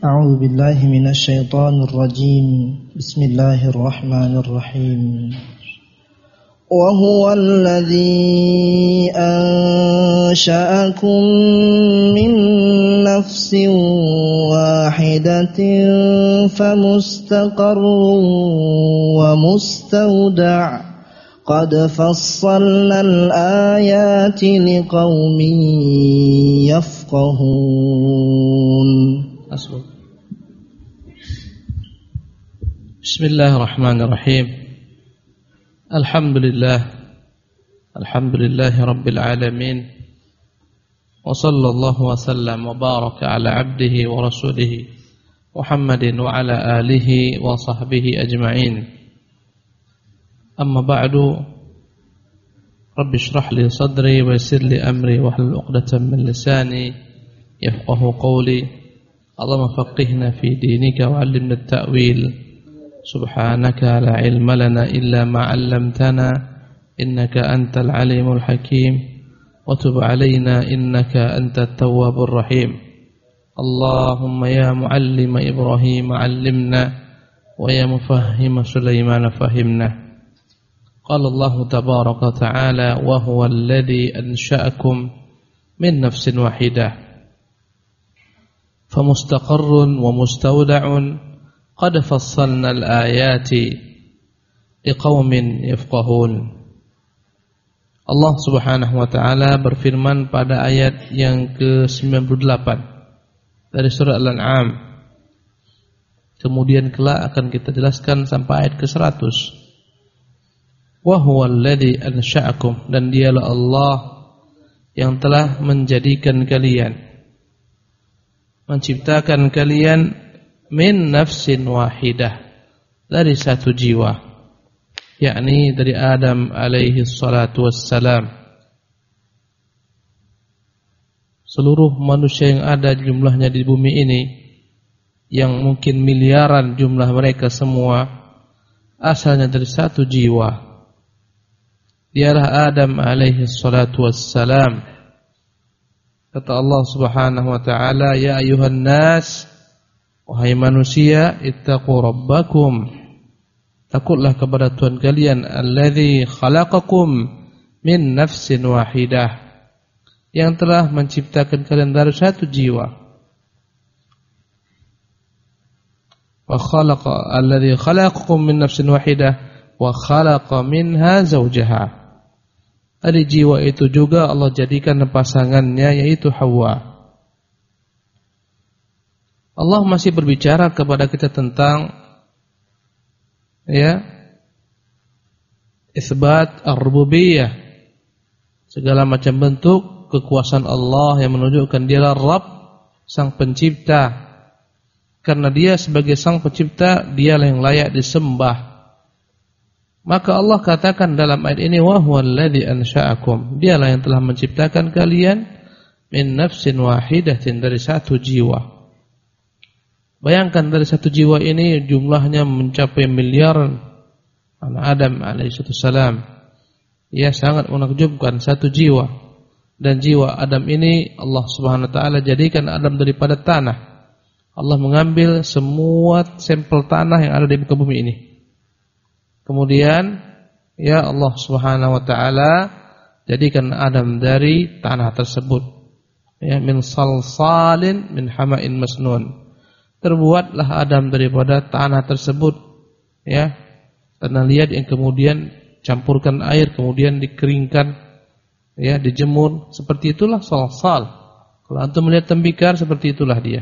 أعوذ بالله من الشيطان الرجيم بسم الله الرحمن الرحيم وهو الذي أنشأكم من نفس واحدة فمستقر ومستودع قد فصلنا الآيات لقوم يفقهون. Bismillahirrahmanirrahim. Alhamdulillahi rabbil alamin. Wa sallallahu wa sallam wa baraka ala abdihi wa rasulihi Muhammadin wa ala alihi wa sahbihi ajma'in. Amma ba'du. Rabbi shrah li sadri wa yassir li amri wa hlul 'uqdatam min lisani yafqahu qawli. Allahumma faqihna fi dinika wa 'allimna at-ta'wil. Subhanaka la ilma lana illa ma 'allamtana innaka antal alimul hakim wa tub 'alaina innaka antat tawwabur rahim. Allahumma ya muallima Ibrahim 'allimna wa ya mufahhima Sulaiman fahimna. Qala Allah tabaraka ta'ala wa huwa alladhi ansha'akum min nafsin wahidah famustaqarrun wa mustawda'un qad fassalna al-ayati liqaumin yafqahun. Allah Subhanahu wa taala berfirman pada ayat yang ke-98 dari surah Al-An'am. Kemudian kelak akan kita jelaskan sampai ayat ke-100. Wa huwal ladzi ansha'akum, dan dialah Allah yang telah menjadikan kalian, menciptakan kalian min nafsin wahidah, dari satu jiwa, yakni dari Adam alaihi salatu wassalam. Seluruh manusia yang ada jumlahnya di bumi ini, yang mungkin miliaran jumlah mereka semua, asalnya dari satu jiwa. Dialah Adam alaihi salatu wassalam. Kata Allah Subhanahu wa taala, ya ayuhan nas, wahai manusia, ittaqu rabbakum, takutlah kepada Tuhan kalian, alladzi khalaqakum min nafsin wahidah, yang telah menciptakan kalian dari satu jiwa. Wa khalaqa alladzi khalaqakum min nafsin wahidah wa khalaqa minha zawjaha. Dari jiwa itu juga Allah jadikan pasangannya, yaitu Hawa. Allah masih berbicara kepada kita tentang isbat ar-rububiyah, segala macam bentuk kekuasaan Allah yang menunjukkan Dialah Rabb, Sang Pencipta. Karena Dia sebagai Sang Pencipta, Dialah yang layak disembah. Maka Allah katakan dalam ayat ini, wa huwal ladzi ansha'akum, Dialah yang telah menciptakan kalian min nafsin wahidatin, dari satu jiwa. Bayangkan, dari satu jiwa ini jumlahnya mencapai miliaran. Anak Adam alaihissalam, ia sangat menakjubkan, satu jiwa. Dan jiwa Adam ini Allah Subhanahu wa taala jadikan Adam daripada tanah. Allah mengambil semua sampel tanah yang ada di muka bumi ini. Kemudian Allah Subhanahu wa taala jadikan Adam dari tanah tersebut, min salsalin min hama'in masnun. Terbuatlah Adam daripada tanah tersebut, tanah liat yang kemudian campurkan air, kemudian dikeringkan, dijemur. Seperti itulah salsal. Kalau antum melihat tembikar, seperti itulah dia.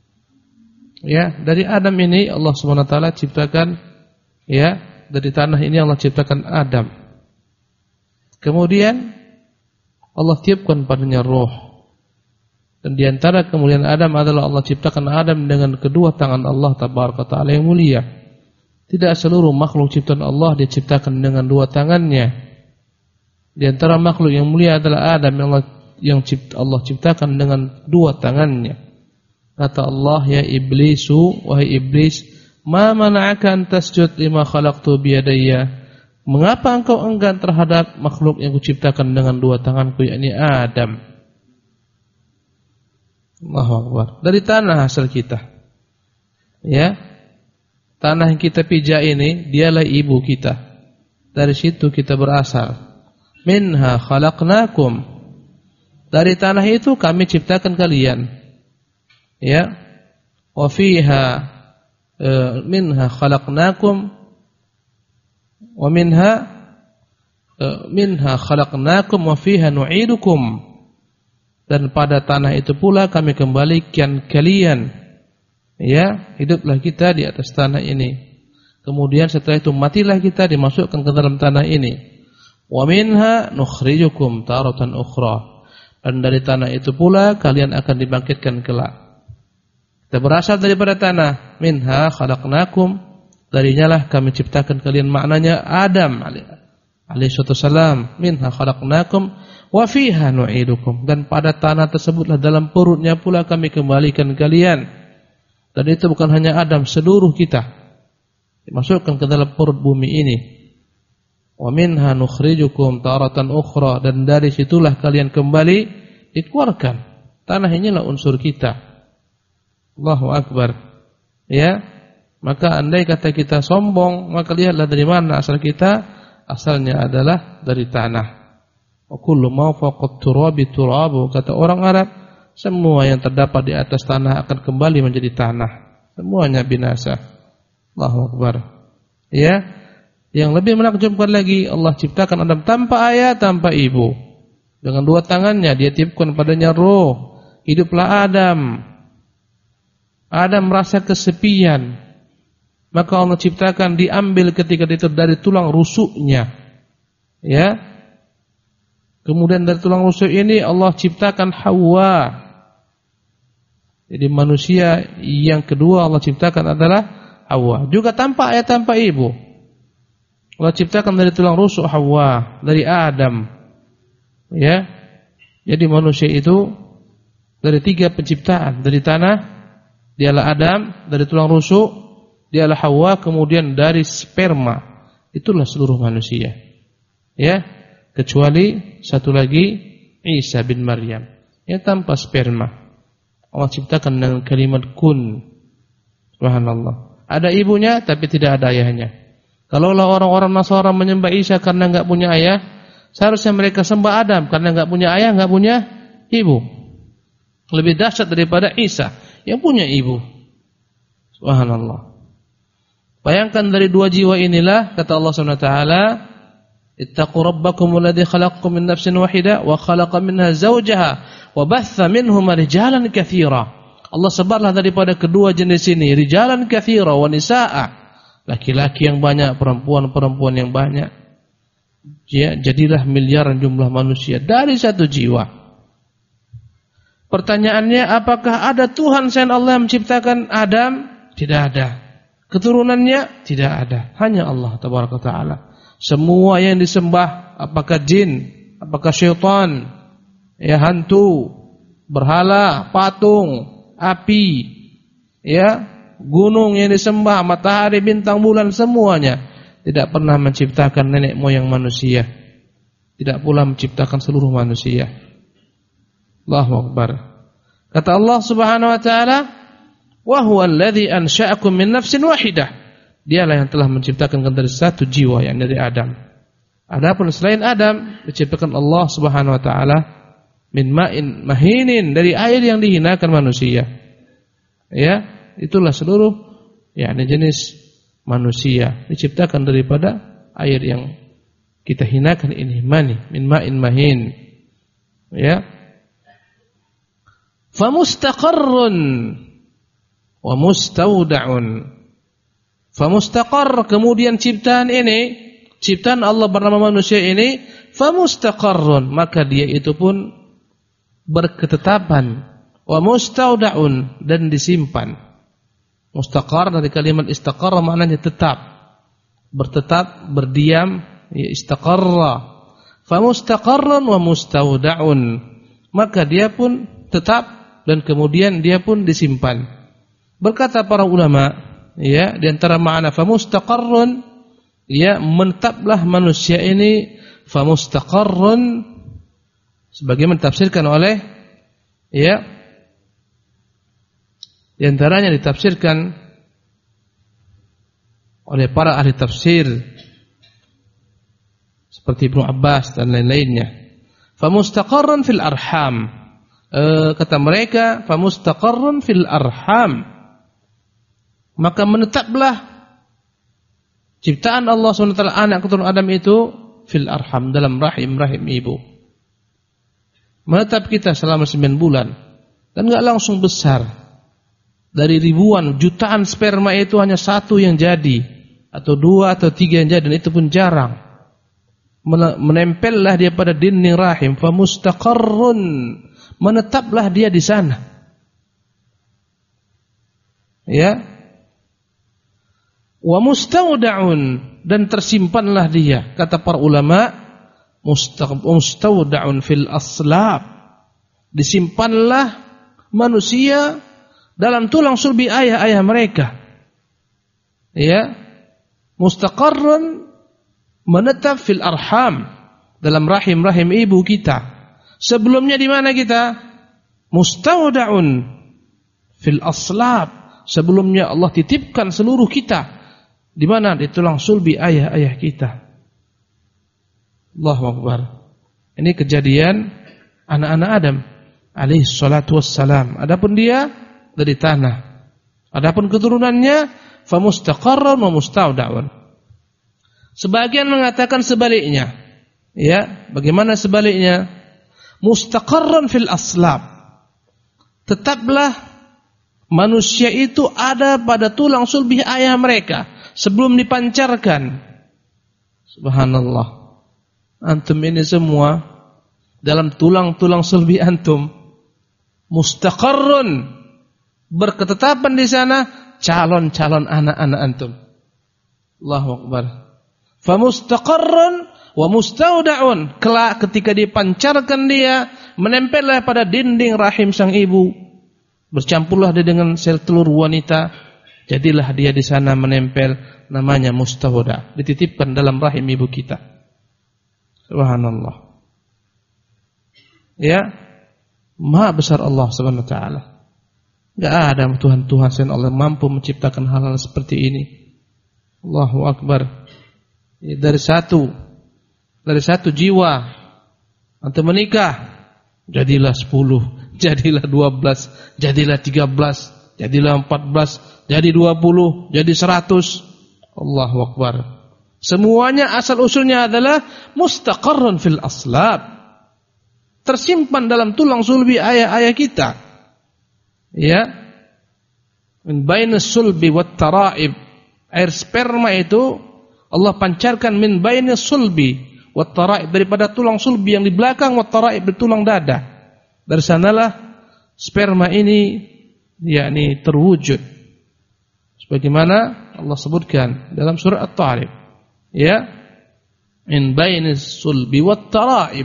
Dari Adam ini Allah Subhanahu wa taala ciptakan, dari tanah ini Allah ciptakan Adam. Kemudian Allah tiupkan padanya roh. Dan di antara kemuliaan Adam adalah Allah ciptakan Adam dengan kedua tangan Allah tabaraka taala yang mulia. Tidak seluruh makhluk ciptaan Allah diciptakan dengan dua tangannya. Di antara makhluk yang mulia adalah Adam yang Allah ciptakan dengan dua tangannya. Kata Allah, ya iblisu, wahai iblis, ma mana'aka an tasjud lima khalaqtu biyadayya, mengapa engkau enggan terhadap makhluk yang kuciptakan dengan dua tanganku, yakni Adam. Allahu Akbar. Dari tanah asal kita. Ya. Tanah yang kita pijak ini dialah ibu kita. Dari situ kita berasal. Minha khalaqnakum. Dari tanah itu kami ciptakan kalian. Ya. Wa fiha minha khalaqnakum wa minha khalaqnakum wa fiha nu'idukum. Dan pada tanah itu pula kami kembalikan kalian. Ya, hiduplah kita di atas tanah ini. Kemudian setelah itu matilah kita, dimasukkan ke dalam tanah ini. Wa minha nukhrijukum taratan ukhra. Dan dari tanah itu pula kalian akan dibangkitkan kelak. Kita berasal daripada tanah. Minha khalaqnakum. Darinya lah kami ciptakan kalian. Maknanya Adam alaihi salam. Minha khalaqnakum wa fiha nu'idukum. Dan pada tanah tersebutlah, dalam perutnya pula kami kembalikan kalian. Dan itu bukan hanya Adam, seluruh kita dimasukkan ke dalam perut bumi ini. Wa minha nukhrijukum taratan ukhra. Dan dari situlah kalian kembali dikeluarkan. Tanah inilah unsur kita. Allahu Akbar. Ya. Maka andai kata kita sombong, maka lihatlah dari mana asal kita. Asalnya adalah dari tanah. Wa kullu ma fawqa turabi turabu. Kata orang Arab, semua yang terdapat di atas tanah akan kembali menjadi tanah. Semuanya binasa. Allahu Akbar. Ya. Yang lebih menakjubkan lagi, Allah ciptakan Adam tanpa ayah, tanpa ibu. Dengan dua tangannya dia tiupkan padanya roh. Hiduplah Adam. Adam merasa kesepian. Maka Allah ciptakan, diambil ketika itu dari tulang rusuknya. Ya. Kemudian dari tulang rusuk ini Allah ciptakan Hawa. Jadi manusia yang kedua Allah ciptakan adalah Hawa. Juga tanpa ayah, tanpa ibu. Allah ciptakan dari tulang rusuk Hawa, dari Adam. Ya. Jadi manusia itu dari tiga penciptaan. Dari tanah dialah Adam, dari tulang rusuk dialah Hawa, kemudian dari sperma. Itulah seluruh manusia. Ya. Kecuali satu lagi, Isa bin Maryam. Ya, tanpa sperma. Allah ciptakan dengan kalimat kun. Subhanallah. Ada ibunya tapi tidak ada ayahnya. Kalaulah orang-orang Nasara menyembah Isa karena enggak punya ayah, seharusnya mereka sembah Adam karena enggak punya ayah, enggak punya ibu. Lebih dahsyat daripada Isa yang punya ibu. Subhanallah. Bayangkan dari dua jiwa inilah kata Allah Subhanahu wa taala, ittaqu rabbakum alladzi khalaqakum min nafsin wahidah wa khalaqa minha zawjaha wa batha minhuma rijalan katsira. Allah sebarlah daripada kedua jenis ini rijalan katsira wa nisaa. Laki-laki yang banyak, perempuan-perempuan yang banyak. Ya, jadilah miliaran jumlah manusia dari satu jiwa. Pertanyaannya, apakah ada Tuhan selain Allah yang menciptakan Adam? Tidak ada. Keturunannya? Tidak ada. Hanya Allah tabaraka taala. Semua yang disembah, apakah jin, apakah syaitan, ya hantu, berhala, patung, api, ya, gunung yang disembah, matahari, bintang, bulan, semuanya tidak pernah menciptakan nenek moyang manusia. Tidak pula menciptakan seluruh manusia. Allahu Akbar. Kata Allah Subhanahu wa taala, "Wa huwa alladzi ansha'akum min nafsin wahidah." Dialah yang telah menciptakan dari satu jiwa, yang dari Adam. Adapun selain Adam diciptakan Allah Subhanahu wa taala min ma'in mahinin, dari air yang dihinakan manusia. Ya, itulah seluruh yakni jenis manusia diciptakan daripada air yang kita hinakan ini, mani, min ma'in mahin. Ya. Famustaqarrun wa mustawda'un. Famustaqar, kemudian ciptaan ini, ciptaan Allah bernama manusia ini, famustaqarrun, maka dia itu pun berketetapan, wa mustawda'un, dan disimpan. Mustaqar dari kalimat istaqarra maknanya tetap, bertetap, berdiam, ya istaqarra. Famustaqarrun wa mustawda'un, maka dia pun tetap dan kemudian dia pun disimpan. Berkata para ulama, ya, di antara makna famustaqarrun, ya, menetaplah manusia ini, famustaqarrun sebagaimana ditafsirkan oleh, ya, di antaranya ditafsirkan oleh para ahli tafsir seperti Ibnu Abbas dan lain-lainnya. Famustaqarrun fil arham. Kata mereka, famustaqarrun fil arham. Maka menetaplah ciptaan Allah SWT anak keturunan Adam itu fil arham, dalam rahim ibu. Menetap kita selama 9 bulan. Dan enggak langsung besar. Dari ribuan, jutaan sperma itu hanya 1 yang jadi, atau 2 atau 3 yang jadi, dan itu pun jarang. Menempellah dia pada dinding rahim, famustaqarrun, menetaplah dia di sana. Ya. Wa mustaudaun, dan tersimpanlah dia, kata para ulama, mustaudaun fil aslab, disimpanlah manusia dalam tulang sulbi ayah-ayah mereka. Ya. Mustaqarrun, menetap fil arham, dalam rahim ibu kita. Sebelumnya di mana kita? Mustaudaun fil aslab, sebelumnya Allah titipkan seluruh kita. Di mana? Di tulang sulbi ayah-ayah kita. Allahu Akbar. Ini kejadian anak-anak Adam alaihi salatu wassalam. Adapun dia dari tanah. Adapun keturunannya famustaqarrun wa mustaudaun. Sebagian mengatakan sebaliknya. Ya, bagaimana sebaliknya? Mustaqarrun fil aslab. Tetaplah manusia itu ada pada tulang sulbi ayah mereka sebelum dipancarkan. Subhanallah. Antum ini semua dalam tulang-tulang sulbi antum. Mustaqarrun, berketetapan di sana calon-calon anak-anak antum. Allahu Akbar. Famustaqarrun wa mustaudaun, kelak ketika dipancarkan dia, menempellah pada dinding rahim sang ibu, bercampurlah dia dengan sel telur wanita, jadilah dia di sana menempel, namanya mustauda, dititipkan dalam rahim ibu kita. Subhanallah. Ya, Maha besar Allah Subhanahu wa taala. Enggak ada Tuhan selain Allah mampu menciptakan hal-hal seperti ini. Allahu Akbar. Ya, dari satu jiwa antum menikah, jadilah 10, jadilah 12, jadilah 13, jadilah 14, jadi 20, jadi 100. Allahu Akbar. Semuanya asal usulnya adalah mustaqarrun fil aslab, tersimpan dalam tulang sulbi ayah-ayah kita. Ya, min bainas sulbi wat tara'ib, air sperma itu Allah pancarkan min bainas sulbi wat tara'ib, daripada tulang sulbi yang di belakang, wat tara'ib di tulang dada. Dari sanalah sperma ini yakni terwujud. Sebagaimana Allah sebutkan dalam surah At-Tariq. Ya, min bainas sulbi wat tara'ib,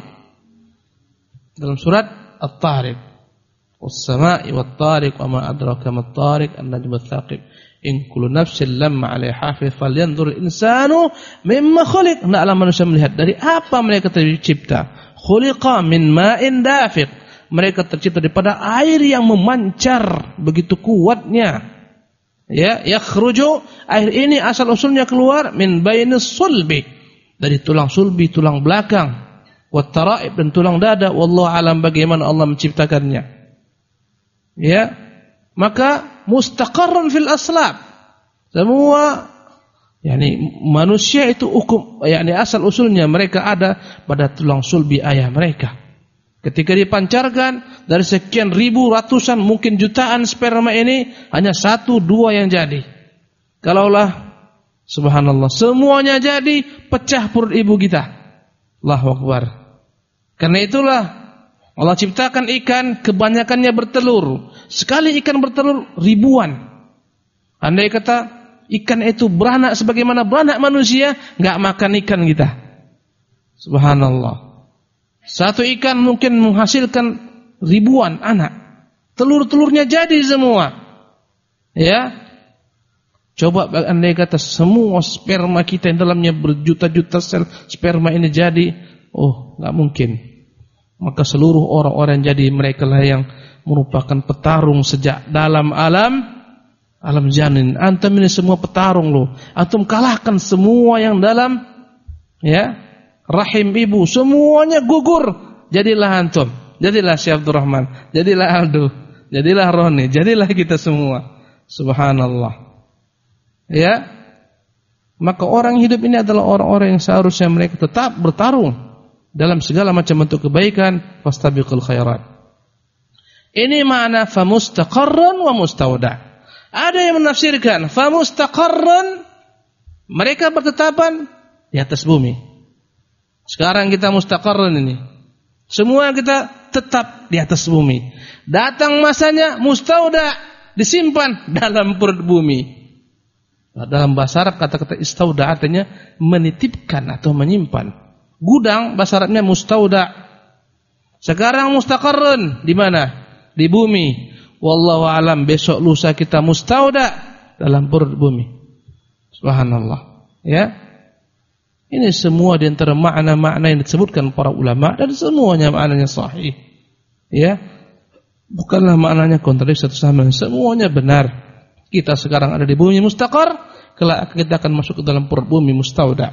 dalam surat At-Tariq. Was-sama'i wat-tariq wa ma adraka mat-tariq, an-najmu ats-tsaqib, in kullu nafsin lamma 'alaiha hafiz falyanzur al-insanu mimma khuliq. Hendaklah manusia melihat dari apa mereka tercipta. Khuliqa min ma'in dafiq, mereka tercipta daripada air yang memancar begitu kuatnya. Ya, yakhruju, air ini asal usulnya keluar min bainis sulbi, dari tulang sulbi, tulang belakang, wat tara'ib, dan tulang dada. Wallahu alam bagaimana Allah menciptakannya. Ya, maka mustaqarrun fil aslab. Semua yakni manusia itu hukum, yakni asal usulnya mereka ada pada tulang sulbi ayah mereka. Ketika dipancarkan dari sekian ribu, ratusan, mungkin jutaan sperma ini, hanya 1-2 yang jadi. Kalaulah subhanallah semuanya jadi, pecah perut ibu kita. Allahu Akbar. Karena itulah Allah ciptakan ikan, kebanyakannya bertelur. Sekali ikan bertelur ribuan. Andai kata ikan itu beranak sebagaimana beranak manusia, enggak makan ikan kita. Subhanallah. Satu ikan mungkin menghasilkan ribuan anak. Telur-telurnya jadi semua. Ya. Coba andai kata semua sperma kita yang dalamnya berjuta-juta sel sperma ini jadi, oh, enggak mungkin. Maka seluruh orang-orang jadi mereka lah yang merupakan petarung sejak dalam alam Alam janin, antum ini semua petarung loh. Antum kalahkan semua yang dalam rahim ibu, semuanya gugur. Jadilah antum, jadilah Syekh Abdurrahman, jadilah Aldo, jadilah Roni, jadilah kita semua. Subhanallah. Ya. Maka orang hidup ini adalah orang-orang yang seharusnya mereka tetap bertarung dalam segala macam bentuk kebaikan, fastabiqul khairat. Ini makna famustaqarran wa mustauda'. Ada yang menafsirkan famustaqarran, mereka bertetapan di atas bumi. Sekarang kita mustaqarran ini. Semua kita tetap di atas bumi. Datang masanya mustauda, disimpan dalam perut bumi. Dalam bahasa Arab kata-kata istauda artinya menitipkan atau menyimpan. Gudang bahasa Arabnya mustauda. Sekarang mustaqarran di mana? Di bumi. Wallahu alam, besok lusa kita mustauda dalam perut bumi. Subhanallah. Ya. Ini semua di antara makna-makna yang disebutkan para ulama dan semuanya maknanya sahih. Ya. Bukanlah maknanya kontradiksi satu sama lain, semuanya benar. Kita sekarang ada di bumi mustaqar, kelak kita akan masuk ke dalam perut bumi mustauda.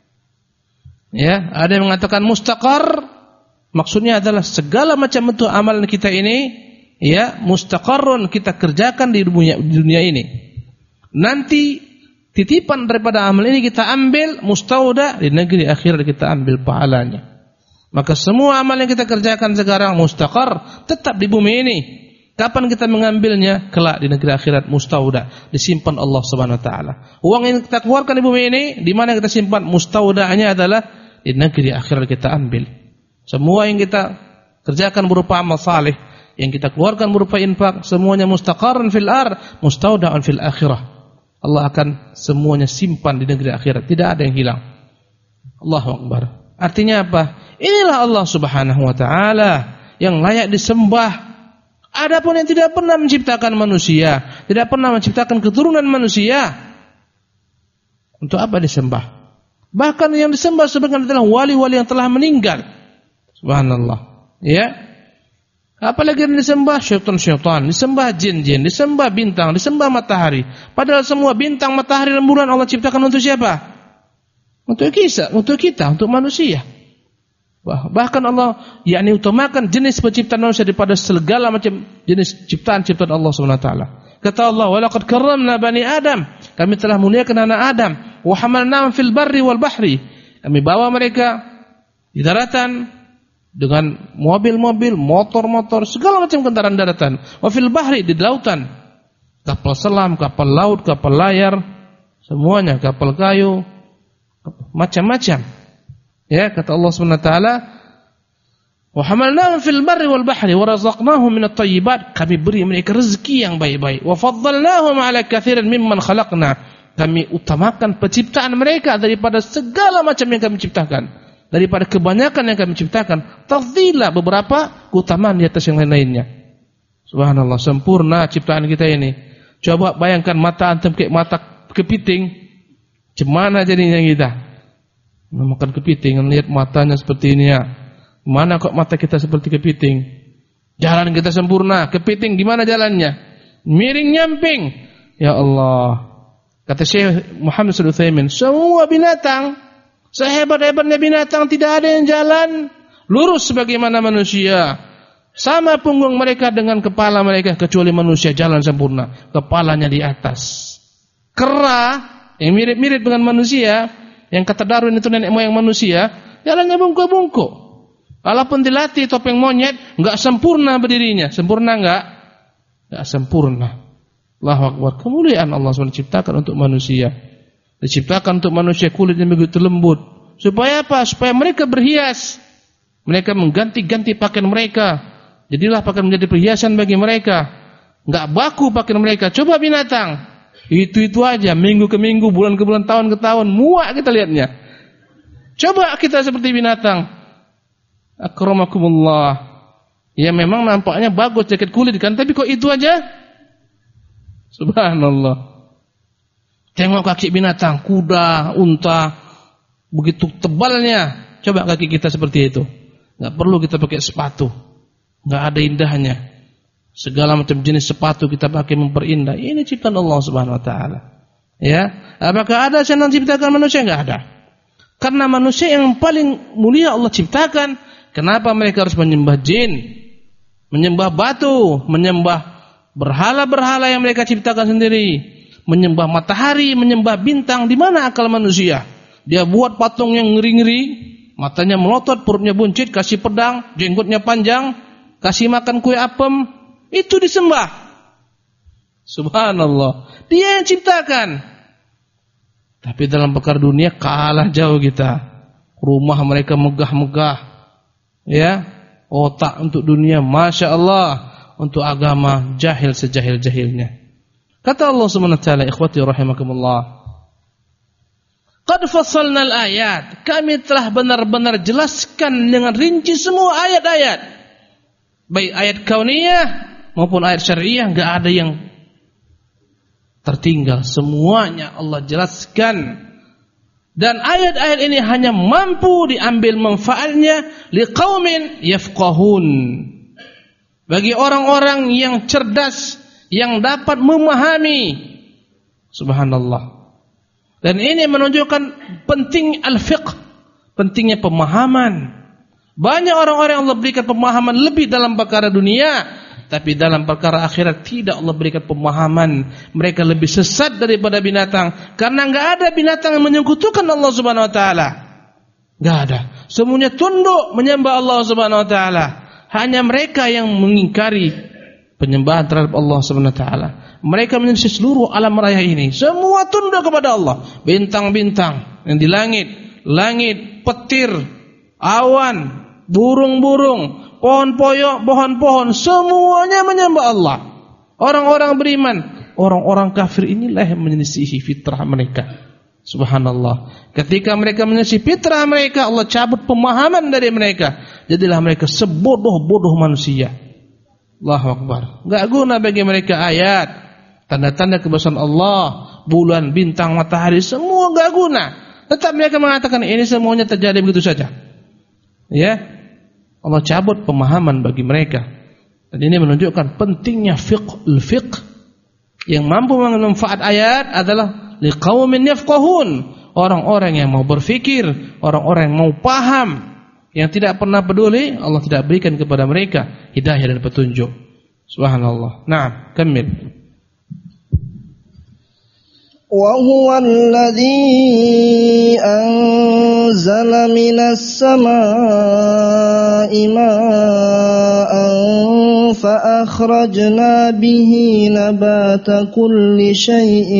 Ya, ada yang mengatakan mustaqar maksudnya adalah segala macam bentuk amalan kita ini mustaqarrun kita kerjakan di dunia ini. Nanti titipan daripada amal ini kita ambil mustauda di negeri akhirat kita ambil pahalanya. Maka semua amal yang kita kerjakan sekarang mustaqar tetap di bumi ini. Kapan kita mengambilnya? Kelak di negeri akhirat mustauda, disimpan Allah Subhanahu wa taala. Uang yang kita keluarkan di bumi ini di mana kita simpan? Mustaudanya adalah di negeri akhirat kita ambil. Semua yang kita kerjakan berupa amal saleh, yang kita keluarkan berupa infak, semuanya mustaqarran fil ard, mustauda'un fil akhirah. Allah akan semuanya simpan di negeri akhirat, tidak ada yang hilang. Allahu akbar. Artinya apa? Inilah Allah Subhanahu wa taala yang layak disembah. Adapun yang tidak pernah menciptakan manusia, tidak pernah menciptakan keturunan manusia, untuk apa disembah? Bahkan yang disembah sebagian adalah wali-wali yang telah meninggal. Subhanallah. Ya. Apalagi yang disembah syaitan-syaitan, disembah jin-jin, disembah bintang, disembah matahari. Padahal semua bintang, matahari, dan bulan Allah ciptakan untuk siapa? Untuk kita, untuk manusia. Bahkan Allah utamakan jenis penciptaan manusia daripada segala macam jenis ciptaan-ciptaan Allah Subhanahu wa taala. Kata Allah, "Wa laqad karramna bani Adam." Kami telah muliakan anak Adam. "Wa hamalnahum fil barri wal bahri." Kami bawa mereka di daratan dengan mobil-mobil, motor-motor, segala macam kendaraan daratan. Wa fil bahri, di lautan. Kapal selam, kapal laut, kapal layar, semuanya, kapal kayu, macam-macam. Ya, kata Allah Subhanahu wa taala, "Wa hamalnahum fil barri wal bahri wa razaqnahum minat thayyibat." Kami beri mereka rezeki yang baik-baik. "Wa faddalnahum 'ala katsirin mimman khalaqna." Kami utamakan penciptaan mereka daripada segala macam yang kami ciptakan. Daripada kebanyakan yang kami ciptakan, tafdila, beberapa keutamaan di atas yang lain-lainnya. Subhanallah, sempurna ciptaan kita ini. Coba bayangkan mata antum kayak mata kepiting. Gimana jadinya kita? Makan kepiting, lihat matanya seperti ini ya. Mana kok mata kita seperti kepiting? Jalan kita sempurna, kepiting gimana jalannya? Miring nyamping. Ya Allah. Kata Syekh Muhammad Shalih Utsaimin, semua binatang, sehebat-hebatnya binatang tidak ada yang jalan lurus sebagaimana manusia. Sama punggung mereka dengan kepala mereka, kecuali manusia jalan sempurna, kepalanya di atas. Kera yang mirip-mirip dengan manusia, yang kata Darwin itu nenek moyang manusia, jalannya bungkuk-bungkuk. Walaupun dilatih topeng monyet, enggak sempurna berdirinya. Sempurna enggak? Enggak sempurna. Allahu akbar. Kemuliaan Allah SWT diciptakan untuk manusia. Diciptakan untuk manusia kulit yang begitu lembut. Supaya apa? Supaya mereka berhias. Mereka mengganti-ganti pakaian mereka. Jadilah pakaian menjadi perhiasan bagi mereka. Enggak baku pakaian mereka. Coba binatang. Itu aja, minggu ke minggu, bulan ke bulan, tahun ke tahun, muak kita lihatnya. Coba kita seperti binatang. Akramakumullah. Ya memang nampaknya bagus jaket kulit kan, tapi kok itu aja? Subhanallah. Tengok kaki binatang, kuda, unta, begitu tebalnya. Coba kaki kita seperti itu. Enggak perlu kita pakai sepatu. Enggak ada indahnya. Segala macam jenis sepatu kita pakai memperindah. Ini ciptaan Allah Subhanahu wa taala. Ya, apakah ada yang menciptakan manusia? Enggak ada. Karena manusia yang paling mulia Allah ciptakan. Kenapa mereka harus menyembah jin, menyembah batu, menyembah berhala-berhala yang mereka ciptakan sendiri, menyembah matahari, menyembah bintang? Di mana akal manusia? Dia buat patung yang ngeri-ngeri, matanya melotot, perutnya buncit, kasih pedang, jenggotnya panjang, kasih makan kue apem, itu disembah. Subhanallah, dia yang ciptakan. Tapi dalam perkara dunia kalah jauh kita. Rumah mereka megah-megah, ya, otak untuk dunia, masya Allah. Untuk agama jahil sejahil-jahilnya. Kata Allah Subhanahu wa taala, ikhwati rahimakumullah, qad fassalna al-ayat, kami telah benar-benar jelaskan dengan rinci semua ayat-ayat, baik ayat kauniyah maupun ayat syariah, enggak ada yang tertinggal, semuanya Allah jelaskan. Dan ayat-ayat ini hanya mampu diambil manfaatnya liqaumin yafqahun, bagi orang-orang yang cerdas, yang dapat memahami. Subhanallah. Dan ini menunjukkan penting al-fiqh, pentingnya pemahaman. Banyak orang-orang yang Allah berikan pemahaman lebih dalam perkara dunia, tapi dalam perkara akhirat tidak Allah berikan pemahaman. Mereka lebih sesat daripada binatang, karena enggak ada binatang yang menyekutukan Allah Subhanahu wa taala. Enggak ada. Semuanya tunduk menyembah Allah Subhanahu wa taala. Hanya mereka yang mengingkari penyembahan terhadap Allah Subhanahu wa taala. Mereka menyelisih seluruh alam raya ini, semua tunduk kepada Allah. Bintang-bintang yang di langit, langit, petir, awan, burung-burung, pohon-pohon, semuanya menyembah Allah. Orang-orang beriman, orang-orang kafir inilah yang menyelisihi fitrah mereka. Subhanallah. Ketika mereka menyelisihi fitrah mereka, Allah cabut pemahaman dari mereka. Jadilah mereka sebodoh-bodoh manusia. Allahu Akbar. Enggak guna bagi mereka ayat, tanda-tanda kebesaran Allah, bulan, bintang, matahari, semua enggak guna. Tetap mereka mengatakan ini semuanya terjadi begitu saja. Ya. Allah cabut pemahaman bagi mereka. Dan ini menunjukkan pentingnya fiqh. Yang mampu mengambil manfaat ayat adalah liqaumin yafqahun, orang-orang yang mau berfikir, orang-orang yang mau paham. Yang tidak pernah peduli, Allah tidak berikan kepada mereka hidayah dan petunjuk. Subhanallah. Naam, kamil. وهو الذي أنزل من السماء ماء فأخرجنا به نبات كل شيء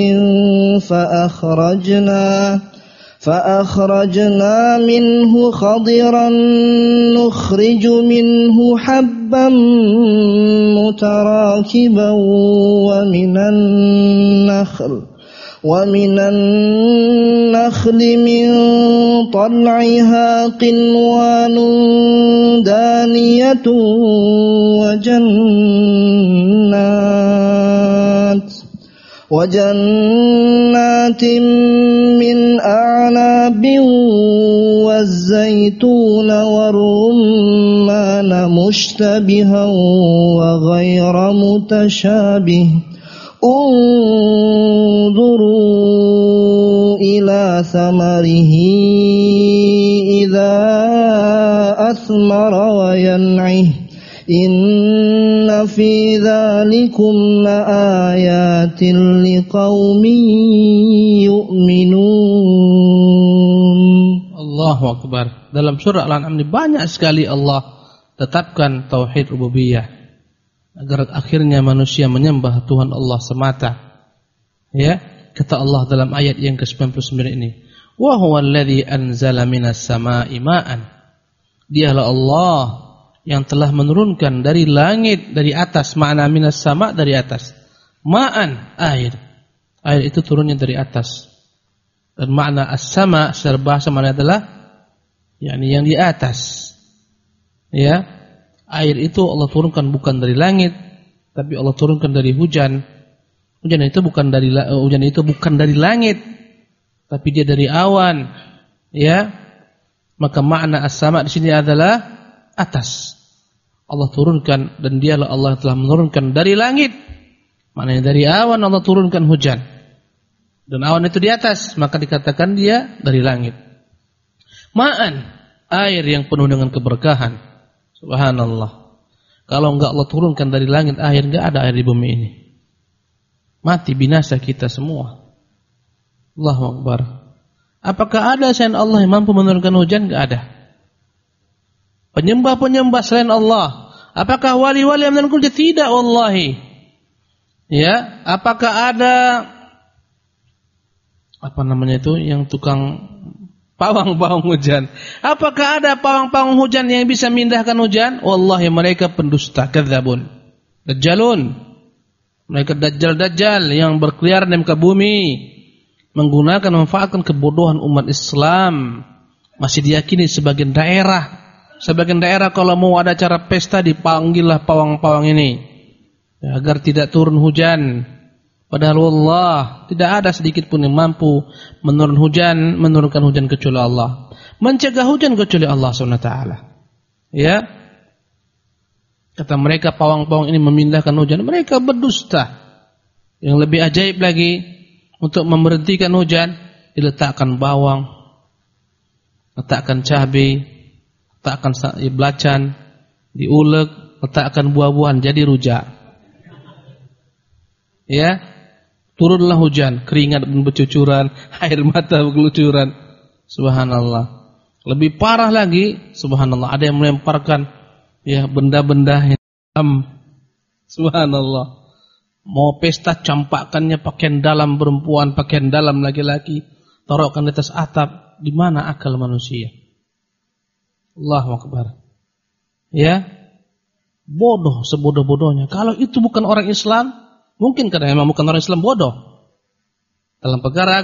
فأخرجنا منه خضرا نخرج منه حبا متراكبا ومن النخل من طلعها قنوان دانية وجنات من أعناب والزيتون والرمان مشتبها وغير متشابه انظروا إلى ثمره إذا أثمر وينعه إن في ذلكم لآيات لقوم يؤمنون. Allahu Akbar. Dalam surah Al-An'am ini banyak sekali Allah tetapkan tauhid rububiyah, agar akhirnya manusia menyembah Tuhan Allah semata. Ya, kata Allah dalam ayat yang ke-99 ini, wa huwal ladzi anzala minas samaa'i ma'an. Dialah Allah yang telah menurunkan dari langit, dari atas. Makna minas sama' dari atas. Ma'an, air. Air itu turunnya dari atas. Dan makna as-sama' secara bahasa mana adalah yakni yang di atas. Ya. Air itu Allah turunkan bukan dari langit, tapi Allah turunkan dari hujan. Hujan itu bukan dari langit, tapi dia dari awan. Ya. Maka makna as-sama' di sini adalah atas. Allah turunkan, dan dialah Allah telah menurunkan dari langit. Maknanya dari awan Allah turunkan hujan. Dan awan itu di atas, maka dikatakan dia dari langit. Ma'an, air yang penuh dengan keberkahan. Subhanallah. Kalau enggak Allah turunkan dari langit air, enggak ada air di bumi ini. Mati binasa kita semua. Allahu Akbar. Apakah ada selain Allah yang mampu menurunkan hujan? Enggak ada. Penyembah-penyembah selain Allah, apakah wali-wali yang menurunkan hujan? Tidak, wallahi. Ya, apakah ada yang tukang pawang-pawang hujan? Apakah ada pawang-pawang hujan yang bisa memindahkan hujan? Wallahi mereka pendusta, kadzabun, dajjalun. Mereka dajjal-dajjal yang berkeliaran di muka bumi, memanfaatkan kebodohan umat Islam. Masih diyakini sebagian daerah kalau mau ada acara pesta dipanggillah pawang-pawang ini ya, agar tidak turun hujan. Padahal Allah tidak ada sedikit pun yang mampu menurunkan hujan kecuali Allah. Mencegah hujan kecuali Allah SWT. Ya. Kata mereka pawang-pawang ini memindahkan hujan, mereka berdusta. Yang lebih ajaib lagi, untuk memberhentikan hujan diletakkan bawang, letakkan cabai, letakkan belacan, diulek, letakkan buah-buahan jadi rujak. Ya, turunlah hujan, keringat bercucuran, air mata berkelucuran. Subhanallah. Lebih parah lagi, subhanallah, ada yang melemparkan ya benda-benda hitam. Subhanallah. Mau pesta campakannya pakaian dalam perempuan, pakaian dalam laki-laki, taruhkan di atas atap. Di mana akal manusia? Allahu Akbar. Ya, bodoh sebodoh-bodohnya. Kalau itu bukan orang Islam, mungkin karena memang bukan orang Islam bodoh. Dalam perkara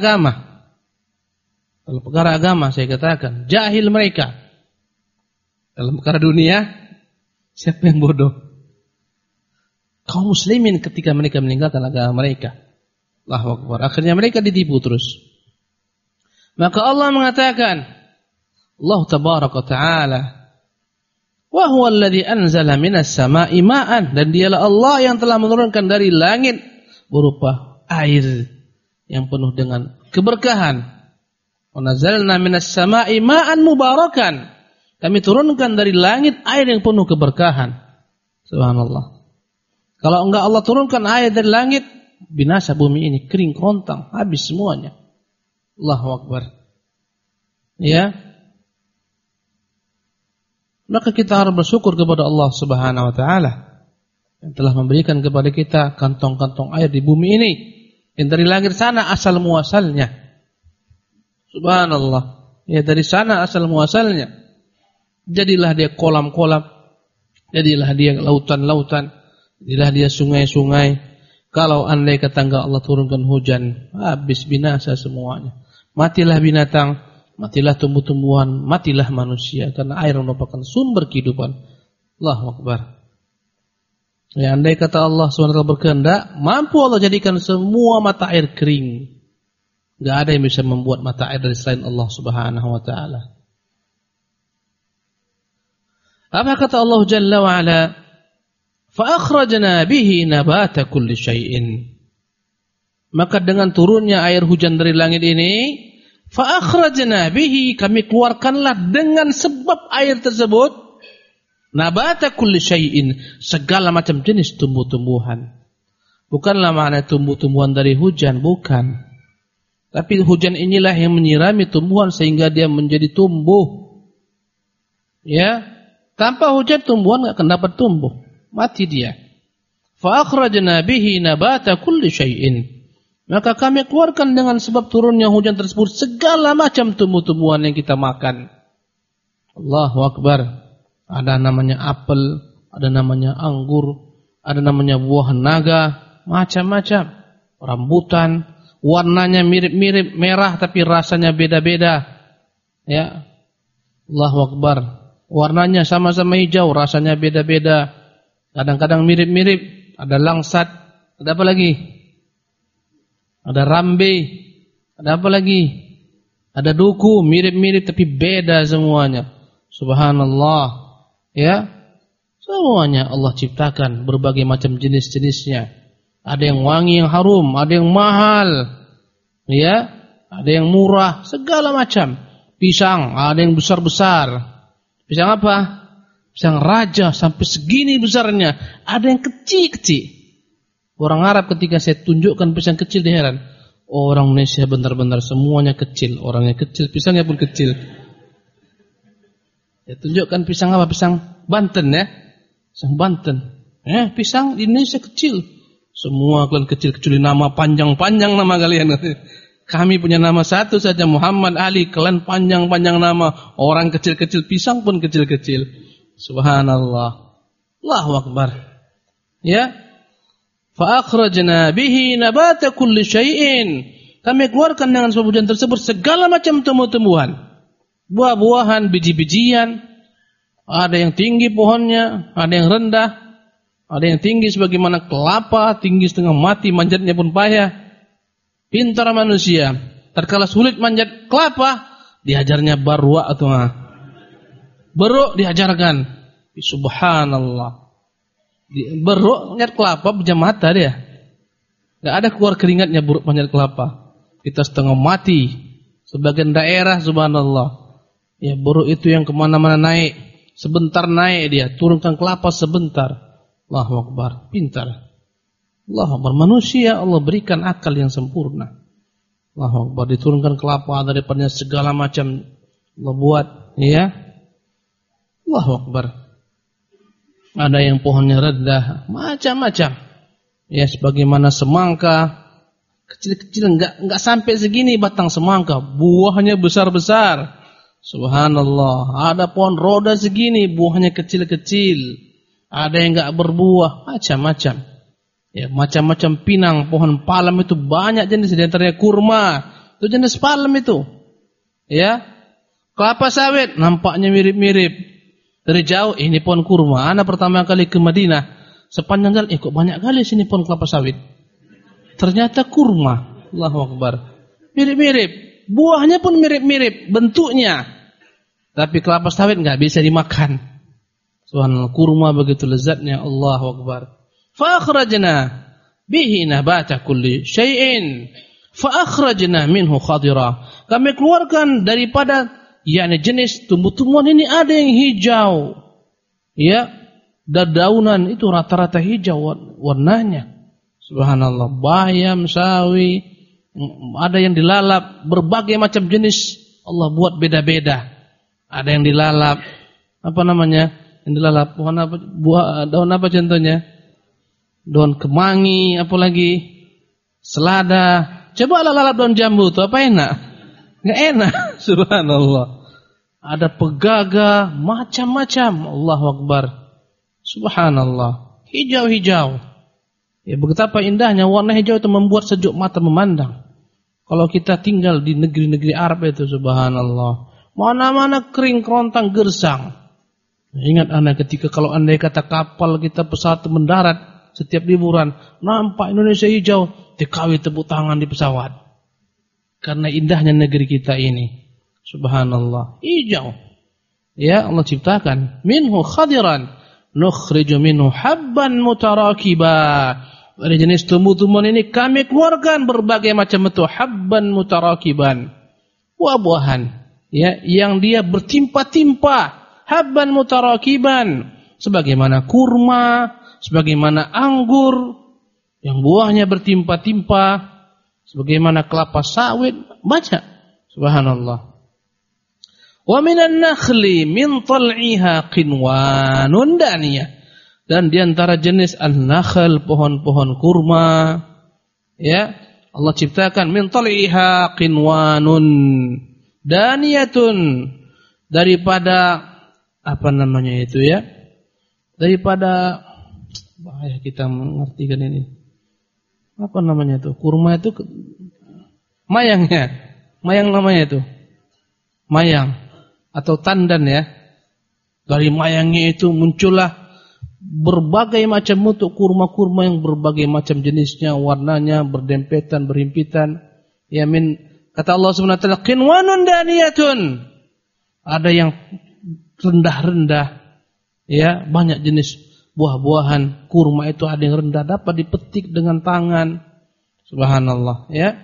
agama saya katakan jahil mereka. Dalam perkara dunia, siapa yang bodoh? Kaum muslimin ketika mereka meninggalkan agama mereka. Allahu Akbar. Akhirnya mereka ditipu terus. Maka Allah mengatakan, Allah tabaraka ta'ala, wa huwa alladhi anzala minas sama'i ma'an, dan dialah Allah yang telah menurunkan dari langit berupa air yang penuh dengan keberkahan. Wa nazzalna minas sama'i ma'an mubarakan, kami turunkan dari langit air yang penuh keberkahan. Subhanallah. Kalau enggak Allah turunkan air dari langit, binasa bumi ini, kering kerontang, habis semuanya. Allahu Akbar. Ya. Maka kita harus bersyukur kepada Allah Subhanahu wa taala yang telah memberikan kepada kita kantong-kantong air di bumi ini yang dari langit sana asal muasalnya. Subhanallah. Ya, dari sana asal muasalnya. Jadilah dia kolam-kolam, jadilah dia lautan-lautan, jadilah dia sungai-sungai. Kalau andai kata enggak Allah turunkan hujan, habis binasa semuanya. Matilah binatang, matilah tumbuh-tumbuhan, matilah manusia, karena air merupakan sumber kehidupan. Allahu Akbar. Ya, andai kata Allah SWT berkehendak, mampu Allah jadikan semua mata air kering. Enggak ada yang bisa membuat mata air dari selain Allah Subhanahu wa taala. Apa kata Allah Jalla wa Ala? Fa akhrajna bihi nabata kulli syai'in. Maka dengan turunnya air hujan dari langit ini, fa akhrajna bihi, kami keluarkanlah dengan sebab air tersebut nabata kulli syai'in, segala macam jenis tumbuh-tumbuhan. Bukanlah makna tumbuh-tumbuhan dari hujan, bukan. Tapi hujan inilah yang menyirami tumbuhan sehingga dia menjadi tumbuh. Ya, tanpa hujan tumbuhan enggak akan dapat tumbuh, mati dia. Fa akhrajna bihi nabata kulli syai'in. Maka kami keluarkan dengan sebab turunnya hujan tersebut segala macam tumbuh-tumbuhan yang kita makan. Allahu Akbar. Ada namanya apel, ada namanya anggur, ada namanya buah naga, macam-macam. Rambutan, warnanya mirip-mirip merah tapi rasanya beda-beda. Ya. Allahu Akbar. Warnanya sama-sama hijau, rasanya beda-beda. Kadang-kadang mirip-mirip, ada langsat, ada apa lagi? Ada rambe, ada apa lagi? Ada duku, mirip-mirip tapi beda semuanya. Subhanallah. Ya. Semuanya Allah ciptakan berbagai macam jenis-jenisnya. Ada yang wangi, yang harum, ada yang mahal, ya, ada yang murah, segala macam. Pisang, ada yang besar-besar. Pisang apa? Pisang raja sampai segini besarnya. Ada yang kecil-kecil. Orang Arab ketika saya tunjukkan pisang kecil dia heran. Orang Indonesia benar-benar semuanya kecil. Orangnya kecil, pisangnya pun kecil. Ya, tunjukkan pisang apa? Pisang Banten ya. Pisang Banten. Pisang di Indonesia kecil. Semua kalian kecil-kecil, nama panjang-panjang nama kalian. Kami punya nama satu saja, Muhammad Ali. Kalian panjang-panjang nama. Orang kecil-kecil, pisang pun kecil-kecil. Subhanallah. Allahu Akbar. Ya. Fa akhrajna bihi nabata kulli syai'in. Kami keluarkan dengan sebab hujan tersebut segala macam tumbuh-tumbuhan. Buah-buahan, biji-bijian. Ada yang tinggi pohonnya, ada yang rendah, ada yang tinggi sebagaimana kelapa, tinggi setengah mati, manjatnya pun payah. Pintar manusia. Terkala sulit manjat kelapa, diajarnya barwa atau beruk diajarkan. Subhanallah. Beruk manjat kelapa pejam mata dia. Enggak ada keluar keringatnya beruk manjat kelapa. Kita setengah mati. Sebagian daerah subhanallah. Ya beruk itu yang kemana-mana naik. Sebentar naik dia, turunkan kelapa sebentar. Allahu Akbar, pintar. Allahu Akbar, manusia Allah berikan akal yang sempurna. Allahu Akbar, diturunkan kelapa daripada segala macam Allah buat, ya. Allahu Akbar. Ada yang pohonnya rendah, macam-macam. Ya, sebagaimana semangka, kecil-kecil enggak sampai segini batang semangka, buahnya besar-besar. Subhanallah, ada pohon roda segini, buahnya kecil-kecil. Ada yang enggak berbuah, macam-macam. Ya, macam-macam pinang, pohon palem itu banyak jenis, di antaranya kurma. Itu jenis palem itu. Ya. Kelapa sawit nampaknya mirip-mirip. Dari jauh ini pohon kurma. Ana pertama kali ke Madinah, sepanjang jalan kok banyak kali sini pohon kelapa sawit. Ternyata kurma. Allahu Akbar. Mirip-mirip. Buahnya pun mirip-mirip bentuknya. Tapi kelapa sawit enggak bisa dimakan. Subhanallah, kurma begitu lezatnya. Allahu Akbar. Fa akhrajna bihi nabata kulli syai'in. Fa akhrajna minhu khadira. Kami keluarkan daripada yakni jenis tumbuh-tumbuhan ini ada yang hijau. Ya, dedaunan itu rata-rata hijau warnanya. Subhanallah, bayam, sawi, ada yang dilalap, berbagai macam jenis Allah buat beda-beda. Ada yang dilalap, apa namanya? Yang dilalap pohon apa? Buah daun apa contohnya? Daun kemangi, apalagi selada. Coba lalap daun jambu itu apa enak? Enggak enak. Subhanallah. Ada pegaga, macam-macam. Allahu Akbar. Subhanallah. Hijau-hijau. Ya, betapa indahnya warna hijau itu membuat sejuk mata memandang. Kalau kita tinggal di negeri-negeri Arab itu subhanallah, mana-mana kering kerontang gersang. Ingat anda ketika kalau andai kata kapal kita pesawat mendarat setiap liburan, nampak Indonesia hijau, dikawin tepuk tangan di pesawat. Karena indahnya negeri kita ini. Subhanallah, hijau. Ya, Allah ciptakan minhu khadiran nukhriju minhu habban mutarakiba. Dari jenis tumbuh-tumbuhan ini kami keluarkan berbagai macam bentuk habban mutarakiban. Buah-buahan ya yang dia bertimpa-timpa, habban mutarakiban, sebagaimana kurma, sebagaimana anggur yang buahnya bertimpa-timpa, sebagaimana kelapa sawit, banyak. Subhanallah. Wa minan nakhli min tal'iha qinwanun daniyah. Dan di antara jenis an-nakhl, pohon-pohon kurma, ya, Allah ciptakan min tal'iha qinwanun daniyatun, daripada apa namanya itu ya? Daripada bahaya kita mengertikan ini. Apa namanya itu? Kurma itu mayangnya. Mayang namanya itu. Mayang atau tandan ya. Dari mayangnya itu muncullah berbagai macam bentuk kurma-kurma yang berbagai macam jenisnya, warnanya berdempetan, berhimpitan. Ya min kata Allah Subhanahu wa taala qinwanun daniyatun. Ada yang rendah-rendah, Ya, banyak jenis buah-buahan. Kurma itu ada yang rendah, dapat dipetik dengan tangan. Subhanallah, ya.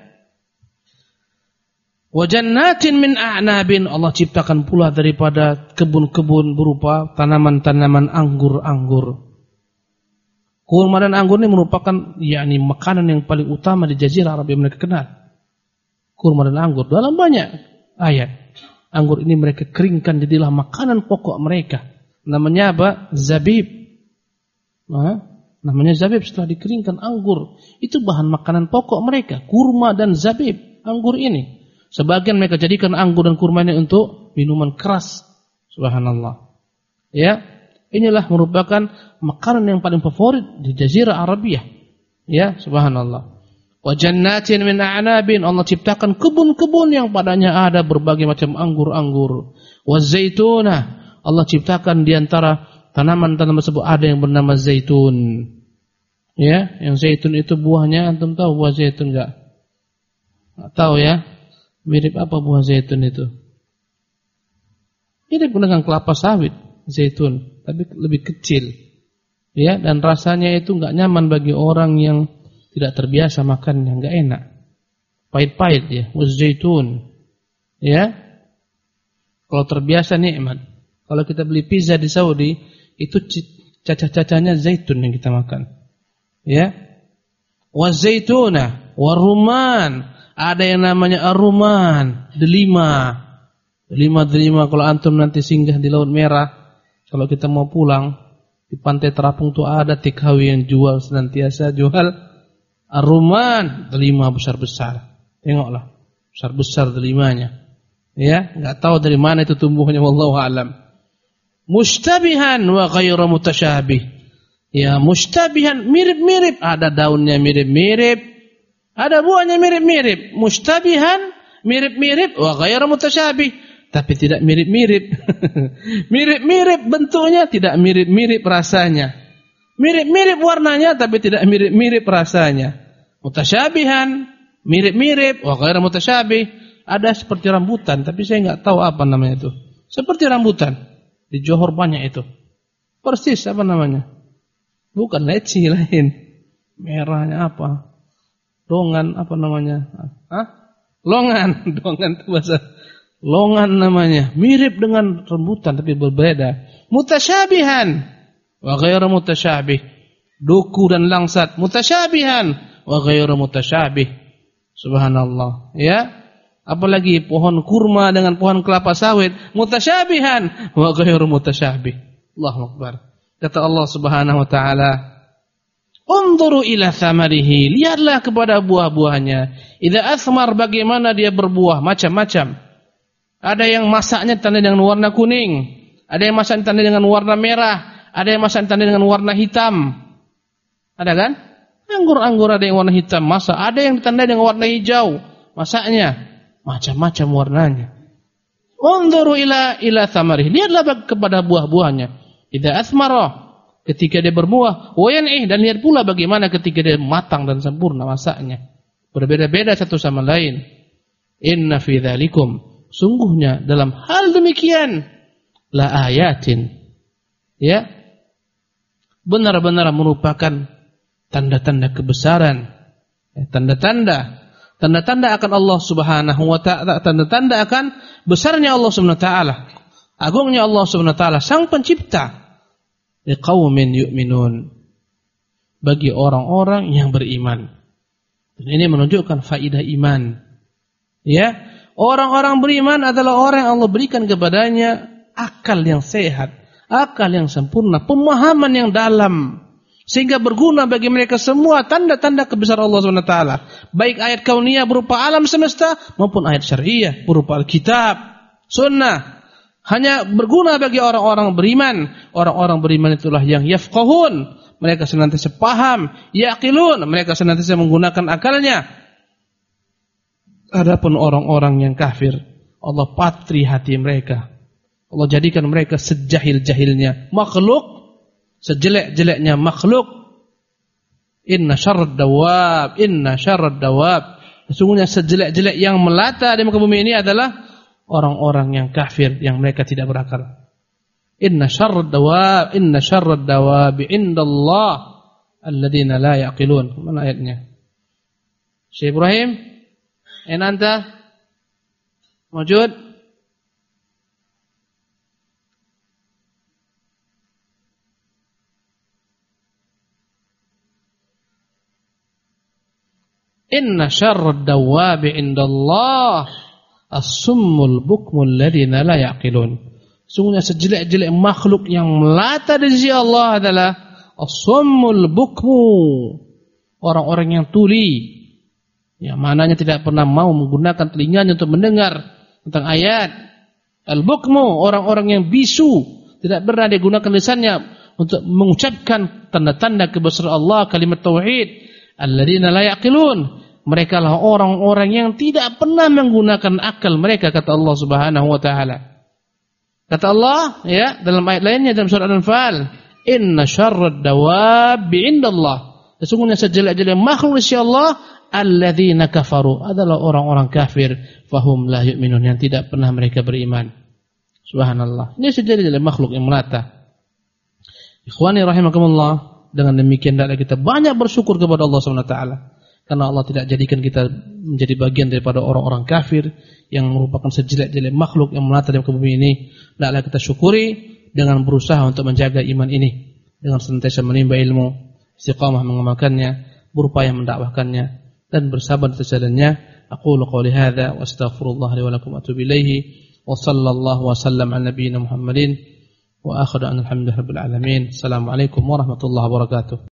Wa jannatin min a'nabin, Allah ciptakan pula daripada kebun-kebun berupa tanaman-tanaman anggur-anggur. Kurma dan anggur ini merupakan yakni makanan yang paling utama di Jazirah Arab yang mereka kenal. Kurma dan anggur dalam banyak ayat. Anggur ini mereka keringkan jadilah makanan pokok mereka. Namanya apa? Zabib. Namanya zabib setelah dikeringkan anggur. Itu bahan makanan pokok mereka. Kurma dan zabib, anggur ini. Sebagian mereka jadikan anggur dan kurma ini untuk minuman keras. Subhanallah. Ya, inilah merupakan makanan yang paling favorit di Jazirah Arabiyah. Ya, subhanallah. Wa jannatin min a'nabin, Allah ciptakan kebun-kebun yang padanya ada berbagai macam anggur-anggur. Wa zaituna, Allah ciptakan di antara tanaman-tanaman tersebut ada yang bernama zaitun. Ya, yang zaitun itu buahnya antum tahu buah zaitun enggak? Enggak tahu ya. Mirip apa buah zaitun itu? Mirip dengan kelapa sawit, zaitun, tapi lebih kecil. Ya, dan rasanya itu enggak nyaman bagi orang yang tidak terbiasa makannya, enggak enak. Pahit-pahit ya, zaitun. Ya. Kalau terbiasa nikmat. Kalau kita beli pizza di Saudi, itu cacah-cacahnya zaitun yang kita makan. Ya. Wa zaituna, wa rumman. Ada yang namanya aruman, delima. Delima kalau antum nanti singgah di Laut Merah, kalau kita mau pulang di Pantai Terapung tuh ada takeaway yang jual senantiasa jual aruman, delima besar-besar. Tengoklah, besar-besar delimanya. Ya, enggak tahu dari mana itu tumbuhnya, wallahu alam. Mushtabihan wa ghairu mutasyabih. Ya, mushtabihan mirip-mirip, ada daunnya mirip-mirip. Ada buahnya mirip-mirip, mushtabihan, mirip-mirip, wa ghairu mutasyabih, tapi tidak mirip-mirip. Mirip-mirip bentuknya, tidak mirip-mirip rasanya. Mirip-mirip warnanya, tapi tidak mirip-mirip rasanya. Mutasyabihan, mirip-mirip, wa ghairu mutasyabih. Ada seperti rambutan, tapi saya enggak tahu apa namanya itu. Seperti rambutan, di Johor banyak itu. Persis apa namanya? Bukan leci lain. Merahnya apa? Longan apa namanya? Longan, longan itu bahasa. Longan namanya. Mirip dengan rambutan tapi berbeda. Mutasyabihan wa ghairu mutasyabih. Duku dan langsat mutasyabihan wa ghairu mutasyabih. Subhanallah, ya. Apalagi pohon kurma dengan pohon kelapa sawit mutasyabihan wa ghairu mutasyabih. Allahu akbar. Kata Allah Subhanahu wa taala, unzuru ila thamarihi, lihatlah kepada buah-buahnya. Idza athmar, bagaimana dia berbuah, macam-macam. Ada yang masaknya ditandai dengan warna kuning, ada yang masaknya ditandai dengan warna merah, ada yang masaknya ditandai dengan warna hitam. Ada kan? Anggur-anggur ada yang warna hitam masak, ada yang ditandai dengan warna hijau masaknya, macam-macam warnanya. Unzuru ila thamarihi, lihatlah kepada buah-buahnya. Idza athmara, ketika dia berbuah, wayan'ih, dan lihat pula bagaimana ketika dia matang dan sempurna masaknya. Berbeda-beda satu sama lain. Inna fi dzalikum, sungguhnya dalam hal demikian la ayatin. Ya. Benar-benar merupakan tanda-tanda kebesaran. Tanda-tanda akan Allah Subhanahu wa taala, tanda-tanda akan besarnya Allah Subhanahu wa taala. Agungnya Allah Subhanahu wa taala, Sang Pencipta. Liqaumin yu'minun, bagi orang-orang yang beriman. Dan ini menunjukkan faidah iman. Ya, orang-orang beriman adalah orang yang Allah berikan kepadanya akal yang sehat, akal yang sempurna, pemahaman yang dalam, sehingga berguna bagi mereka semua tanda-tanda kebesaran Allah SWT. Baik ayat kauniyah berupa alam semesta maupun ayat syariah berupa Alkitab, Sunnah. Hanya berguna bagi orang-orang beriman. Orang-orang beriman itulah yang yafqahun, mereka senantiasa paham, yaqilun, mereka senantiasa menggunakan akalnya. Adapun orang-orang yang kafir, Allah patri hati mereka. Allah jadikan mereka sejahil-jahilnya makhluk, sejelek-jeleknya makhluk. Inna syarrad dawab, sesungguhnya sejelek-jelek yang melata di muka bumi ini adalah orang-orang yang kafir, yang mereka tidak berakal. Inna syarrad dawab 'indallah alladzina la yaqilun. Mana ayatnya? Syekh Ibrahim, aina anta? Mawjud? Inna syarrad dawab 'indallah as-summul bukmul ladzina la yaqilun. Sungguhnya sejelek-jelek makhluk yang melata di sisi Allah adalah as-summul bukmu, orang-orang yang tuli, yang mananya tidak pernah mau menggunakan telinganya untuk mendengar tentang ayat. Al-bukmu, orang-orang yang bisu, tidak pernah digunakan lisannya untuk mengucapkan tanda-tanda kebesaran Allah, kalimat tauhid. Alladzina la yaqilun, mereka lah orang-orang yang tidak pernah menggunakan akal mereka, kata Allah Subhanahu wa taala. Kata Allah ya dalam ayat lainnya dalam surah Al-Anfal, inna syarrad dawab 'indallah. Sesungguhnya sejelek-jelek makhluk di sisi Allah alladzina kafaru, adalah orang-orang kafir, fahum la yu'minun, yang tidak pernah mereka beriman. Subhanallah. Ini sejelek-jelek makhluk yang melata. Ikhwani rahimakumullah, dengan demikian hendaklah kita banyak bersyukur kepada Allah Subhanahu wa taala. Karena Allah tidak jadikan kita menjadi bagian daripada orang-orang kafir yang merupakan sejelek-jelek makhluk yang melata di muka bumi ini. Hendaklah kita syukuri dengan berusaha untuk menjaga iman ini, dengan senantiasa menimba ilmu, istiqamah mengamalkannya, berupaya mendakwahkannya, dan bersabar atas jalannya. Aqulu qouli hadza wa astaghfirullah li wa lakum wa atubu ilaihi wa sallallahu wa sallam ala nabiyyina Muhammadin wa akhiru alhamdulillahi rabbil alamin. Assalamualaikum warahmatullahi wabarakatuh.